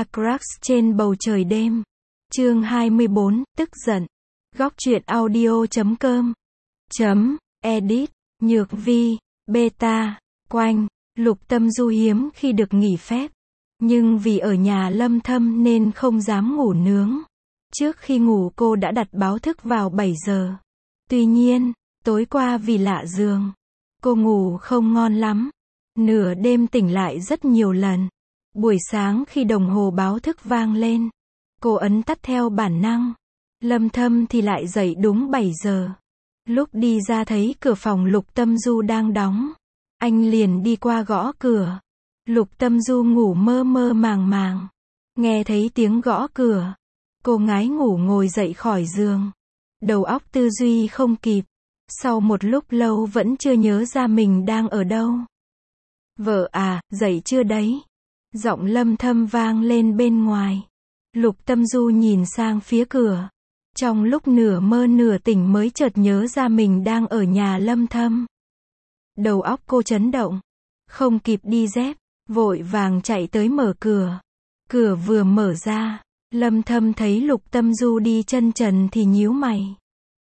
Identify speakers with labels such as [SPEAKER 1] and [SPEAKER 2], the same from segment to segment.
[SPEAKER 1] Crush trên bầu trời đêm. Chương 24, tức giận. Góc truyện audio.com. Edit. Nhược Vi. Beta. Quanh. Lục Tâm Du hiếm khi được nghỉ phép. Nhưng vì ở nhà Lâm Thâm nên không dám ngủ nướng. Trước khi ngủ cô đã đặt báo thức vào 7 giờ. Tuy nhiên, tối qua vì lạ giường, cô ngủ không ngon lắm. Nửa đêm tỉnh lại rất nhiều lần. Buổi sáng khi đồng hồ báo thức vang lên, cô ấn tắt theo bản năng. Lâm Thâm thì lại dậy đúng 7 giờ. Lúc đi ra thấy cửa phòng Lục Tâm Du đang đóng. Anh liền đi qua gõ cửa. Lục Tâm Du ngủ mơ mơ màng màng. Nghe thấy tiếng gõ cửa. Cô ngái ngủ ngồi dậy khỏi giường. Đầu óc tư duy không kịp. Sau một lúc lâu vẫn chưa nhớ ra mình đang ở đâu. Vợ à, dậy chưa đấy? Giọng Lâm Thâm vang lên bên ngoài. Lục Tâm Du nhìn sang phía cửa. Trong lúc nửa mơ nửa tỉnh mới chợt nhớ ra mình đang ở nhà Lâm Thâm. Đầu óc cô chấn động. Không kịp đi dép, vội vàng chạy tới mở cửa. Cửa vừa mở ra, Lâm Thâm thấy Lục Tâm Du đi chân trần thì nhíu mày.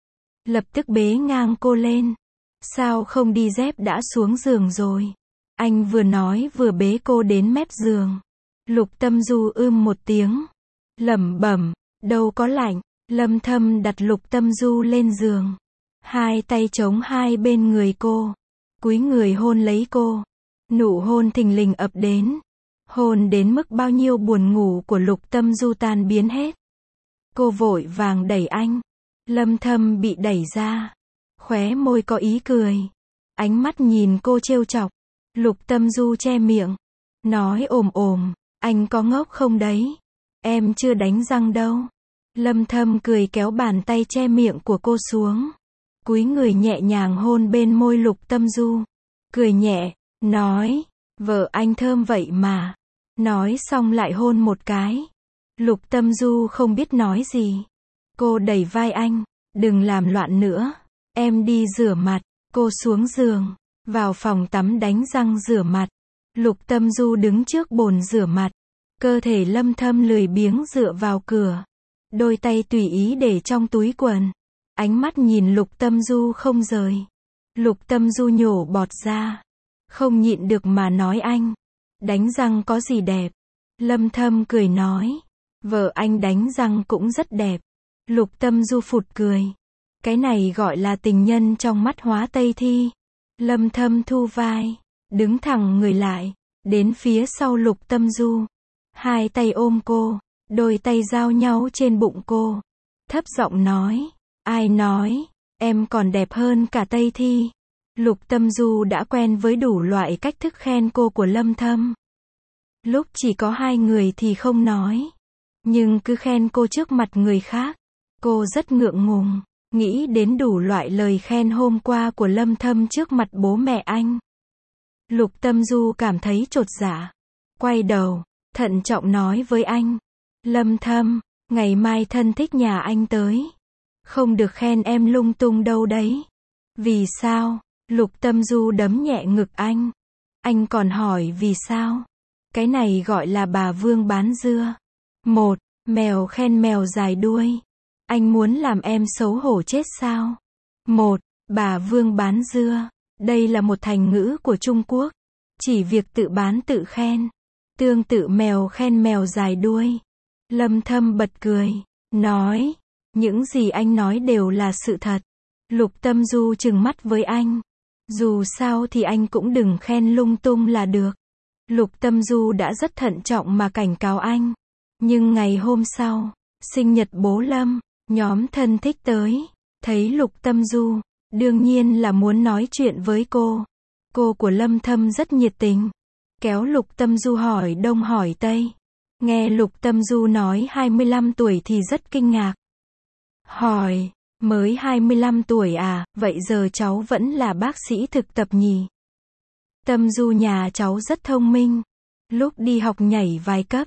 [SPEAKER 1] Lập tức bế ngang cô lên. Sao không đi dép đã xuống giường rồi? Anh vừa nói vừa bế cô đến mép giường. Lục Tâm Du một tiếng. Lẩm bẩm, đâu có lạnh. Lâm Thâm đặt Lục Tâm Du lên giường. Hai tay chống hai bên người cô. Cúi người hôn lấy cô. Nụ hôn thình lình ập đến. Hôn đến mức bao nhiêu buồn ngủ của Lục Tâm Du tan biến hết. Cô vội vàng đẩy anh. Lâm Thâm bị đẩy ra. Khóe môi có ý cười. Ánh mắt nhìn cô trêu chọc. Lục Tâm Du che miệng. Nói ồm, anh có ngốc không đấy? Em chưa đánh răng đâu. Lâm Thâm cười kéo bàn tay che miệng của cô xuống. Cúi người nhẹ nhàng hôn bên môi Lục Tâm Du. Cười nhẹ, nói, vợ anh thơm vậy mà. Nói xong lại hôn một cái. Lục Tâm Du không biết nói gì. Cô đẩy vai anh, đừng làm loạn nữa. Em đi rửa mặt. Cô xuống giường, vào phòng tắm đánh răng rửa mặt. Lục Tâm Du đứng trước bồn rửa mặt. Cơ thể Lâm Thâm lười biếng dựa vào cửa. Đôi tay tùy ý để trong túi quần. Ánh mắt nhìn Lục Tâm Du không rời. Lục Tâm Du nhổ bọt ra. Không nhịn được mà nói anh. Đánh răng có gì đẹp? Lâm Thâm cười nói. Vợ anh đánh răng cũng rất đẹp. Lục Tâm Du phụt cười. Cái này gọi là tình nhân trong mắt Hóa Tây Thi. Lâm Thâm thu vai. Đứng thẳng người lại. Đến phía sau Lục Tâm Du. Hai tay ôm cô. Đôi tay giao nhau trên bụng cô. Thấp giọng nói. Ai nói, em còn đẹp hơn cả Tây Thi. Lục Tâm Du đã quen với đủ loại cách thức khen cô của Lâm Thâm. Lúc chỉ có hai người thì không nói. Nhưng cứ khen cô trước mặt người khác. Cô rất ngượng ngùng. Nghĩ đến đủ loại lời khen hôm qua của Lâm Thâm trước mặt bố mẹ anh. Lục Tâm Du cảm thấy chột dạ. Quay đầu, thận trọng nói với anh. Lâm Thâm, ngày mai thân thích nhà anh tới. Không được khen em lung tung đâu đấy. Vì sao? Lục Tâm Du đấm nhẹ ngực anh. Anh còn hỏi vì sao? Cái này gọi là bà Vương bán dưa. Một, mèo khen mèo dài đuôi. Anh muốn làm em xấu hổ chết sao? Một, bà Vương bán dưa. Đây là một thành ngữ của Trung Quốc. Chỉ việc tự bán tự khen. Tương tự mèo khen mèo dài đuôi. Lâm Thâm bật cười. Nói. Những gì anh nói đều là sự thật. Lục Tâm Du trừng mắt với anh. Dù sao thì anh cũng đừng khen lung tung là được. Lục Tâm Du đã rất thận trọng mà cảnh cáo anh. Nhưng ngày hôm sau, sinh nhật bố Lâm, nhóm thân thích tới. Thấy Lục Tâm Du, đương nhiên là muốn nói chuyện với cô. Cô của Lâm Thâm rất nhiệt tình. Kéo Lục Tâm Du hỏi đông hỏi tây. Nghe Lục Tâm Du nói 25 tuổi thì rất kinh ngạc. Hỏi, mới 25 tuổi à, vậy giờ cháu vẫn là bác sĩ thực tập nhỉ? Tâm Du nhà cháu rất thông minh. Lúc đi học nhảy vài cấp.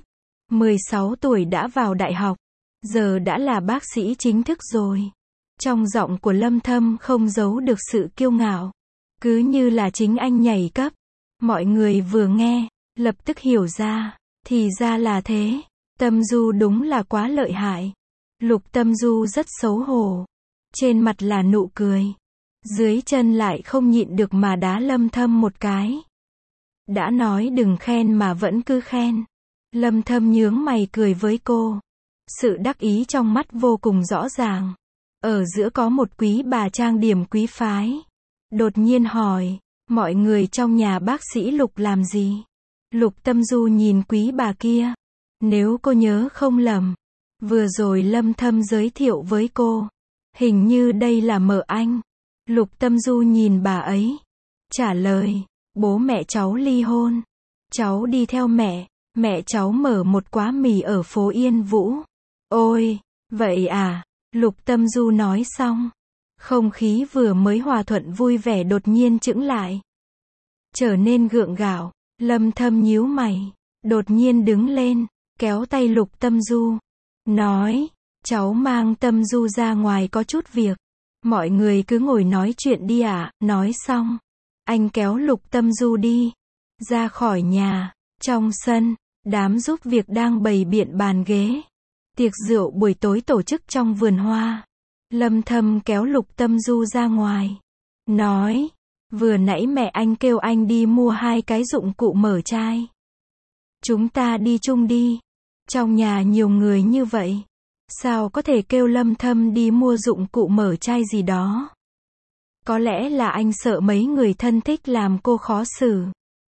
[SPEAKER 1] 16 tuổi đã vào đại học. Giờ đã là bác sĩ chính thức rồi. Trong giọng của Lâm Thâm không giấu được sự kiêu ngạo. Cứ như là chính anh nhảy cấp. Mọi người vừa nghe, lập tức hiểu ra. Thì ra là thế. Tâm Du đúng là quá lợi hại. Lục Tâm Du rất xấu hổ. Trên mặt là nụ cười. Dưới chân lại không nhịn được mà đá Lâm Thâm một cái. Đã nói đừng khen mà vẫn cứ khen. Lâm Thâm nhướng mày cười với cô. Sự đắc ý trong mắt vô cùng rõ ràng. Ở giữa có một quý bà trang điểm quý phái. Đột nhiên hỏi, mọi người trong nhà bác sĩ Lục làm gì? Lục Tâm Du nhìn quý bà kia. Nếu cô nhớ không lầm, vừa rồi Lâm Thâm giới thiệu với cô. Hình như đây là mợ anh. Lục Tâm Du nhìn bà ấy. Trả lời, bố mẹ cháu ly hôn. Cháu đi theo mẹ cháu mở một quán mì ở phố Yên Vũ. Ôi, vậy à? Lục Tâm Du nói xong. Không khí vừa mới hòa thuận vui vẻ đột nhiên chững lại. Trở nên gượng gạo. Lâm Thâm nhíu mày. Đột nhiên đứng lên, kéo tay Lục Tâm Du. Nói, cháu mang Tâm Du ra ngoài có chút việc. Mọi người cứ ngồi nói chuyện đi ạ. Nói xong, anh kéo Lục Tâm Du đi. Ra khỏi nhà. Trong sân, đám giúp việc đang bày biện bàn ghế. Tiệc rượu buổi tối tổ chức trong vườn hoa. Lâm Thâm kéo Lục Tâm Du ra ngoài. Nói, vừa nãy mẹ anh kêu anh đi mua 2 cái dụng cụ mở chai. Chúng ta đi chung đi. Trong nhà nhiều người như vậy. Sao có thể kêu Lâm Thâm đi mua dụng cụ mở chai gì đó? Có lẽ là anh sợ mấy người thân thích làm cô khó xử.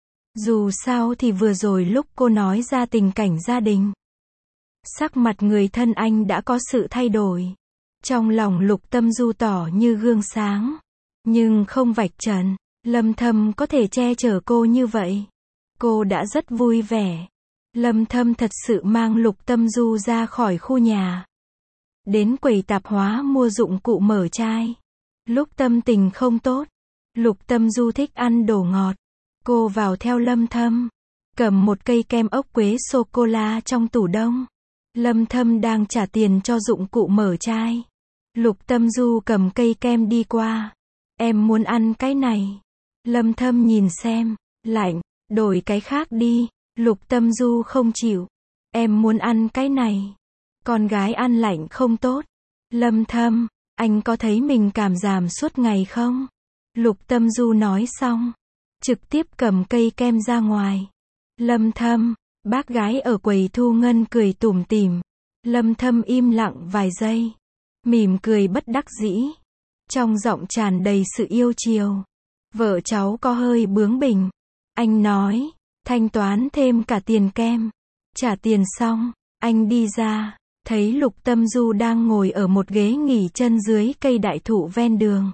[SPEAKER 1] Dù sao thì vừa rồi lúc cô nói ra tình cảnh gia đình, sắc mặt người thân anh đã có sự thay đổi. Trong lòng Lục Tâm Du tỏ như gương sáng. Nhưng không vạch trần. Lâm Thâm có thể che chở cô như vậy. Cô đã rất vui vẻ. Lâm Thâm thật sự mang Lục Tâm Du ra khỏi khu nhà. Đến quầy tạp hóa mua dụng cụ mở chai. Lúc tâm tình không tốt, Lục Tâm Du thích ăn đồ ngọt. Cô vào theo Lâm Thâm. Cầm một cây kem ốc quế sô-cô-la trong tủ đông. Lâm Thâm đang trả tiền cho dụng cụ mở chai. Lục Tâm Du cầm cây kem đi qua. Em muốn ăn cái này. Lâm Thâm nhìn xem. Lạnh. Đổi cái khác đi. Lục Tâm Du không chịu. Em muốn ăn cái này. Con gái ăn lạnh không tốt. Lâm Thâm, anh có thấy mình cảm giảm suốt ngày không? Lục Tâm Du nói xong. Trực tiếp cầm cây kem ra ngoài. Lâm Thâm, bác gái ở quầy thu ngân cười tủm tỉm. Lâm Thâm im lặng vài giây. Mỉm cười bất đắc dĩ. Trong giọng tràn đầy sự yêu chiều. Vợ cháu có hơi bướng bỉnh. Anh nói, thanh toán thêm cả tiền kem. Trả tiền xong, anh đi ra. Thấy Lục Tâm Du đang ngồi ở một ghế nghỉ chân dưới cây đại thụ ven đường.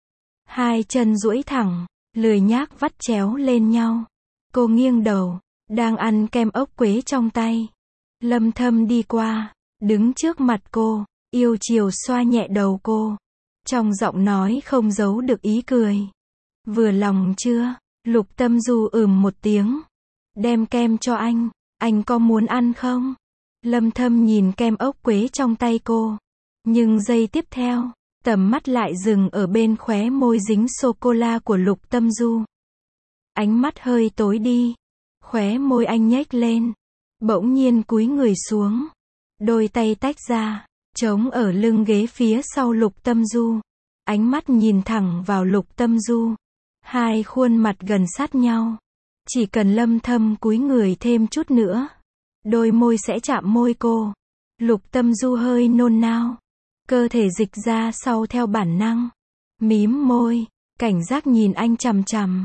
[SPEAKER 1] 2 chân duỗi thẳng, lười nhác vắt chéo lên nhau. Cô nghiêng đầu, đang ăn kem ốc quế trong tay. Lâm Thâm đi qua, đứng trước mặt cô, yêu chiều xoa nhẹ đầu cô. Trong giọng nói không giấu được ý cười. Vừa lòng chưa? Lục Tâm Du một tiếng. Đem kem cho anh có muốn ăn không? Lâm Thâm nhìn kem ốc quế trong tay cô. Nhưng giây tiếp theo, tầm mắt lại dừng ở bên khóe môi dính sô-cô-la của Lục Tâm Du. Ánh mắt hơi tối đi. Khóe môi anh nhếch lên. Bỗng nhiên cúi người xuống. Đôi tay tách ra, trống ở lưng ghế phía sau Lục Tâm Du. Ánh mắt nhìn thẳng vào Lục Tâm Du. 2 khuôn mặt gần sát nhau. Chỉ cần Lâm Thâm cúi người thêm chút nữa, đôi môi sẽ chạm môi cô. Lục Tâm Du hơi nôn nao. Cơ thể dịch ra sau theo bản năng. Mím môi, cảnh giác nhìn anh chằm chằm.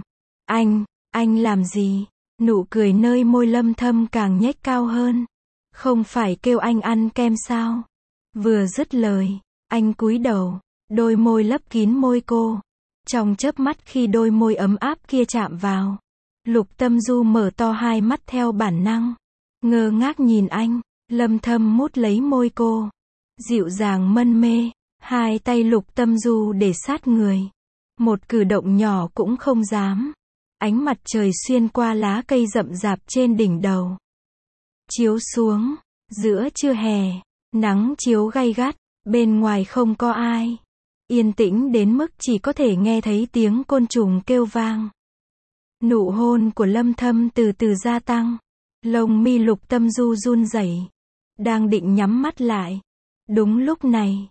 [SPEAKER 1] Anh làm gì? Nụ cười nơi môi Lâm Thâm càng nhếch cao hơn. Không phải kêu anh ăn kem sao? Vừa dứt lời, anh cúi đầu, đôi môi lấp kín môi cô. Trong chớp mắt khi đôi môi ấm áp kia chạm vào, Lục Tâm Du mở to 2 mắt theo bản năng. Ngơ ngác nhìn anh. Lâm Thâm mút lấy môi cô. Dịu dàng mân mê. 2 tay Lục Tâm Du để sát người. Một cử động nhỏ cũng không dám. Ánh mặt trời xuyên qua lá cây rậm rạp trên đỉnh đầu, chiếu xuống. Giữa trưa hè, nắng chiếu gay gắt. Bên ngoài không có ai. Yên tĩnh đến mức chỉ có thể nghe thấy tiếng côn trùng kêu vang. Nụ hôn của Lâm Thâm từ từ gia tăng. Lông mi Lục Tâm Du run rẩy. đang định nhắm mắt lại. Đúng lúc này,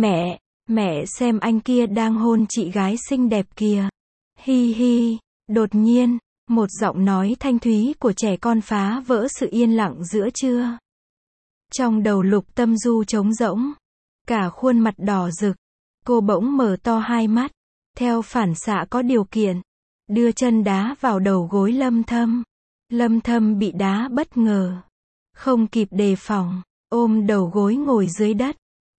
[SPEAKER 1] mẹ xem anh kia đang hôn chị gái xinh đẹp kìa. Hi hi, đột nhiên, một giọng nói thanh thúy của trẻ con phá vỡ sự yên lặng giữa trưa. Trong đầu Lục Tâm Du trống rỗng, cả khuôn mặt đỏ rực, cô bỗng mở to hai mắt, theo phản xạ có điều kiện, đưa chân đá vào đầu gối Lâm Thâm. Lâm Thâm bị đá bất ngờ, không kịp đề phòng, ôm đầu gối ngồi dưới đất.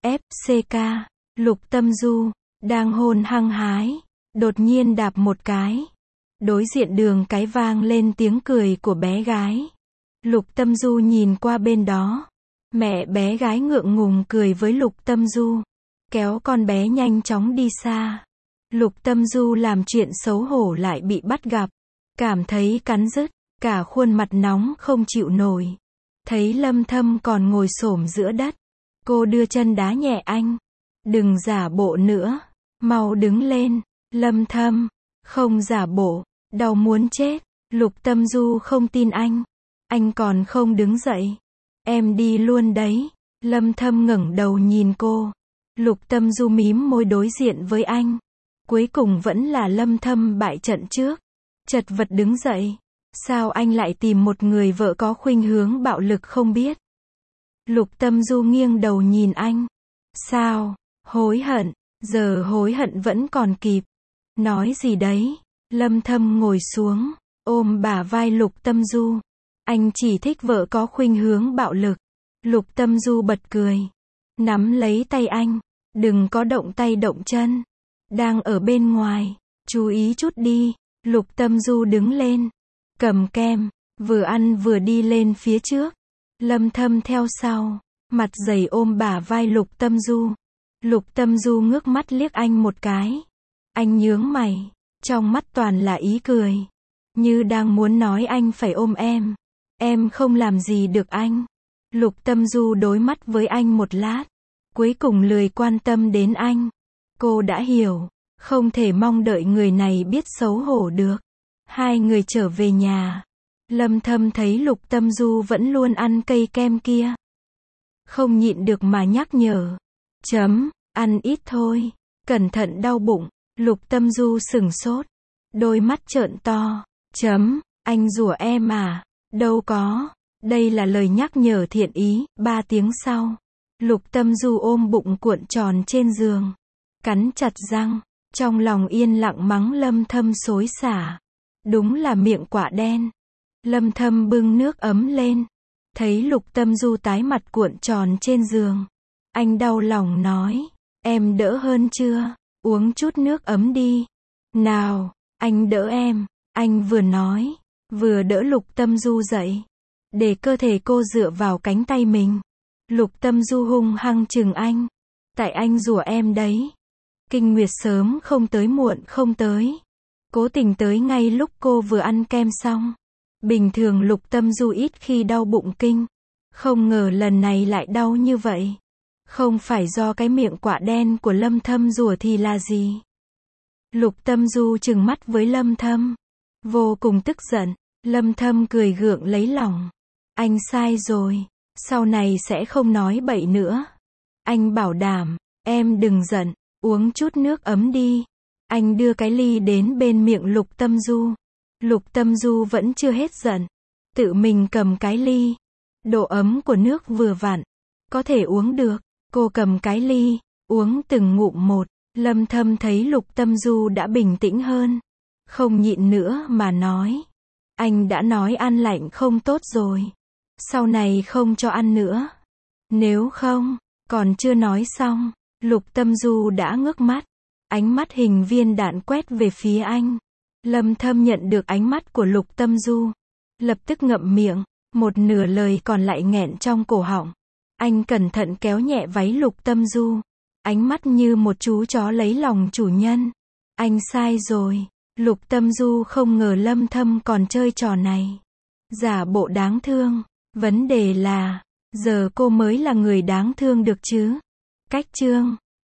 [SPEAKER 1] FCK, Lục Tâm Du, đang hôn hăng hái, đột nhiên đạp một cái. Đối diện đường cái vang lên tiếng cười của bé gái. Lục Tâm Du nhìn qua bên đó. Mẹ bé gái ngượng ngùng cười với Lục Tâm Du, kéo con bé nhanh chóng đi xa. Lục Tâm Du làm chuyện xấu hổ lại bị bắt gặp, cảm thấy cắn rứt, cả khuôn mặt nóng không chịu nổi. Thấy Lâm Thâm còn ngồi xổm giữa đất, cô đưa chân đá nhẹ anh. Đừng giả bộ nữa, mau đứng lên. Lâm Thâm, không giả bộ, đau muốn chết. Lục Tâm Du không tin anh còn không đứng dậy. Em đi luôn đấy. Lâm Thâm ngẩng đầu nhìn cô. Lục Tâm Du mím môi đối diện với anh. Cuối cùng vẫn là Lâm Thâm bại trận trước, chật vật đứng dậy. Sao anh lại tìm một người vợ có khuynh hướng bạo lực không biết? Lục Tâm Du nghiêng đầu nhìn anh. Sao? Hối hận? Giờ hối hận vẫn còn kịp. Nói gì đấy? Lâm Thâm ngồi xuống, ôm bả vai Lục Tâm Du. Anh chỉ thích vợ có khuynh hướng bạo lực. Lục Tâm Du bật cười, nắm lấy tay anh. Đừng có động tay động chân. Đang ở bên ngoài, chú ý chút đi. Lục Tâm Du đứng lên, cầm kem, vừa ăn vừa đi lên phía trước. Lâm Thâm theo sau, mặt dày ôm bả vai Lục Tâm Du. Lục Tâm Du ngước mắt liếc anh một cái. Anh nhướng mày, trong mắt toàn là ý cười, như đang muốn nói anh phải ôm em không làm gì được anh. Lục Tâm Du đối mắt với anh một lát, cuối cùng lười quan tâm đến anh. Cô đã hiểu, không thể mong đợi người này biết xấu hổ được. Hai người trở về nhà. Lâm Thâm thấy Lục Tâm Du vẫn luôn ăn cây kem kia, không nhịn được mà nhắc nhở. Ăn ít thôi, cẩn thận đau bụng. Lục Tâm Du sửng sốt, đôi mắt trợn to. Anh rủa em à? Đâu có, đây là lời nhắc nhở thiện ý. 3 tiếng sau, Lục Tâm Du ôm bụng cuộn tròn trên giường, cắn chặt răng, trong lòng yên lặng mắng Lâm Thâm xối xả. Đúng là miệng quả đen. Lâm Thâm bưng nước ấm lên, thấy Lục Tâm Du tái mặt cuộn tròn trên giường. Anh đau lòng nói, em đỡ hơn chưa? Uống chút nước ấm đi. Nào, anh đỡ em. Anh vừa nói, vừa đỡ Lục Tâm Du dậy, để cơ thể cô dựa vào cánh tay mình. Lục Tâm Du hung hăng chừng anh. Tại anh rủa em đấy. Kinh nguyệt sớm không tới muộn không tới. Cố tình tới ngay lúc cô vừa ăn kem xong. Bình thường Lục Tâm Du ít khi đau bụng kinh. Không ngờ lần này lại đau như vậy. Không phải do cái miệng quạ đen của Lâm Thâm rủa thì là gì? Lục Tâm Du trừng mắt với Lâm Thâm, vô cùng tức giận. Lâm Thâm cười gượng lấy lòng. Anh sai rồi, sau này sẽ không nói bậy nữa. Anh bảo đảm, em đừng giận, uống chút nước ấm đi. Anh đưa cái ly đến bên miệng Lục Tâm Du. Lục Tâm Du vẫn chưa hết giận, tự mình cầm cái ly. Độ ấm của nước vừa vặn, có thể uống được. Cô cầm cái ly, uống từng ngụm một. Lâm Thâm thấy Lục Tâm Du đã bình tĩnh hơn, không nhịn nữa mà nói. Anh đã nói ăn lạnh không tốt rồi, sau này không cho ăn nữa. Nếu không, còn chưa nói xong, Lục Tâm Du đã ngước mắt, ánh mắt hình viên đạn quét về phía anh. Lâm Thâm nhận được ánh mắt của Lục Tâm Du, lập tức ngậm miệng, một nửa lời còn lại nghẹn trong cổ họng. Anh cẩn thận kéo nhẹ váy Lục Tâm Du, ánh mắt như một chú chó lấy lòng chủ nhân. Anh sai rồi. Lục Tâm Du không ngờ Lâm Thâm còn chơi trò này, giả bộ đáng thương. Vấn đề là, giờ cô mới là người đáng thương được chứ. Cách chương